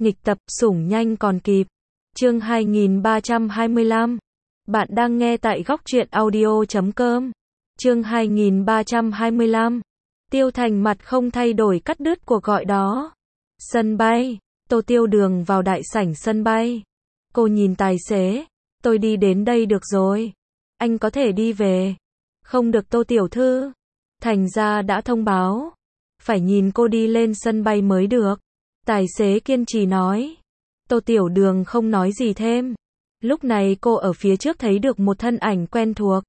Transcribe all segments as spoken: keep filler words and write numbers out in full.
Nghịch tập, sủng nhanh còn kịp. Chương hai nghìn ba trăm hai mươi lăm. Bạn đang nghe tại góc truyện audio chấm com. Chương hai nghìn ba trăm hai mươi lăm. Tiêu Thành mặt không thay đổi cắt đứt cuộc gọi đó. Sân bay. Tô Tiêu Đường vào đại sảnh sân bay. Cô nhìn tài xế. Tôi đi đến đây được rồi. Anh có thể đi về. Không được Tô tiểu thư. Thành ra đã thông báo. Phải nhìn cô đi lên sân bay mới được. Tài xế kiên trì nói. Tô Tiểu Đường không nói gì thêm. Lúc này cô ở phía trước thấy được một thân ảnh quen thuộc.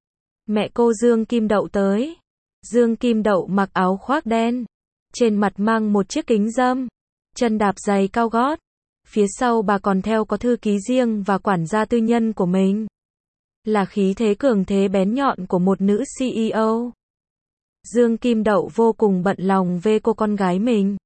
Mẹ cô Dương Kim Đậu tới. Dương Kim Đậu mặc áo khoác đen. Trên mặt mang một chiếc kính râm. Chân đạp giày cao gót. Phía sau bà còn theo có thư ký riêng và quản gia tư nhân của mình. Là khí thế cường thế bén nhọn của một nữ xê e ô. Dương Kim Đậu vô cùng bận lòng về cô con gái mình.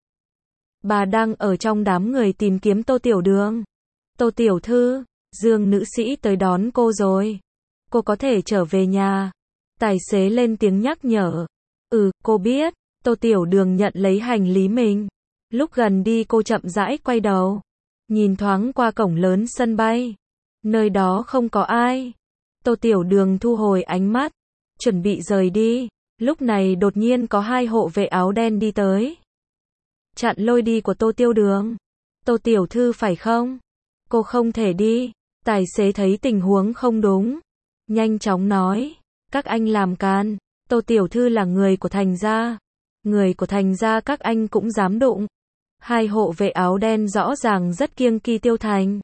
Bà đang ở trong đám người tìm kiếm Tô Tiểu Đường. Tô tiểu thư, Dương nữ sĩ tới đón cô rồi. Cô có thể trở về nhà. Tài xế lên tiếng nhắc nhở. Ừ, cô biết. Tô Tiểu Đường nhận lấy hành lý mình. Lúc gần đi cô chậm rãi quay đầu. Nhìn thoáng qua cổng lớn sân bay. Nơi đó không có ai. Tô Tiểu Đường thu hồi ánh mắt. Chuẩn bị rời đi. Lúc này đột nhiên có hai hộ vệ áo đen đi tới. Chặn lối đi của Tô Tiêu Đường. Tô tiểu thư phải không? Cô không thể đi. Tài xế thấy tình huống không đúng. Nhanh chóng nói. Các anh làm can. Tô tiểu thư là người của Thành gia. Người của Thành gia các anh cũng dám đụng. Hai hộ vệ áo đen rõ ràng rất kiêng kỵ Tiêu Thành.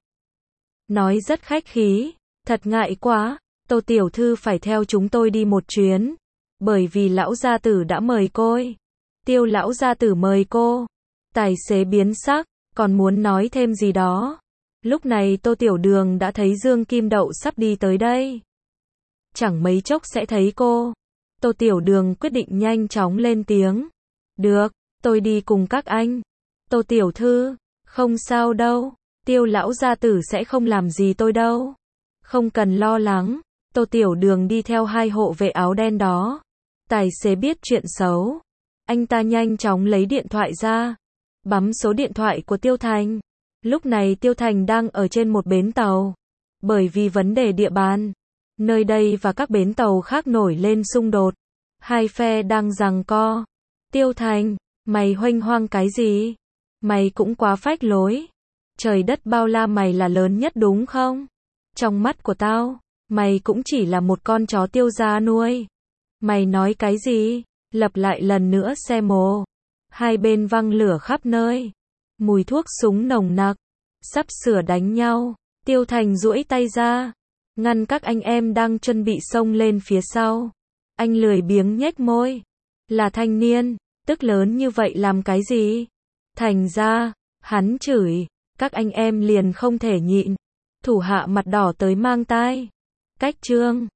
Nói rất khách khí. Thật ngại quá. Tô tiểu thư phải theo chúng tôi đi một chuyến. Bởi vì lão gia tử đã mời cô. Tiêu lão gia tử mời cô. Tài xế biến sắc, còn muốn nói thêm gì đó. Lúc này Tô Tiểu Đường đã thấy Dương Kim Đậu sắp đi tới đây. Chẳng mấy chốc sẽ thấy cô. Tô Tiểu Đường quyết định nhanh chóng lên tiếng. Được, tôi đi cùng các anh. Tô tiểu thư, không sao đâu. Tiêu lão gia tử sẽ không làm gì tôi đâu. Không cần lo lắng. Tô Tiểu Đường đi theo hai hộ vệ áo đen đó. Tài xế biết chuyện xấu. Anh ta nhanh chóng lấy điện thoại ra. Bấm số điện thoại của Tiêu Thành. Lúc này Tiêu Thành đang ở trên một bến tàu. Bởi vì vấn đề địa bàn. Nơi đây và các bến tàu khác nổi lên xung đột. Hai phe đang giằng co. Tiêu Thành, mày huênh hoang cái gì? Mày cũng quá phách lối. Trời đất bao la mày là lớn nhất đúng không? Trong mắt của tao, mày cũng chỉ là một con chó Tiêu gia nuôi. Mày nói cái gì? Lặp lại lần nữa xem mồ. Hai bên văng lửa khắp nơi. Mùi thuốc súng nồng nặc. Sắp sửa đánh nhau. Tiêu Thành duỗi tay ra. Ngăn các anh em đang chuẩn bị xông lên phía sau. Anh lười biếng nhếch môi. Là thanh niên. Tức lớn như vậy làm cái gì? Thành ra. Hắn chửi. Các anh em liền không thể nhịn. Thủ hạ mặt đỏ tới mang tai. Cách trương.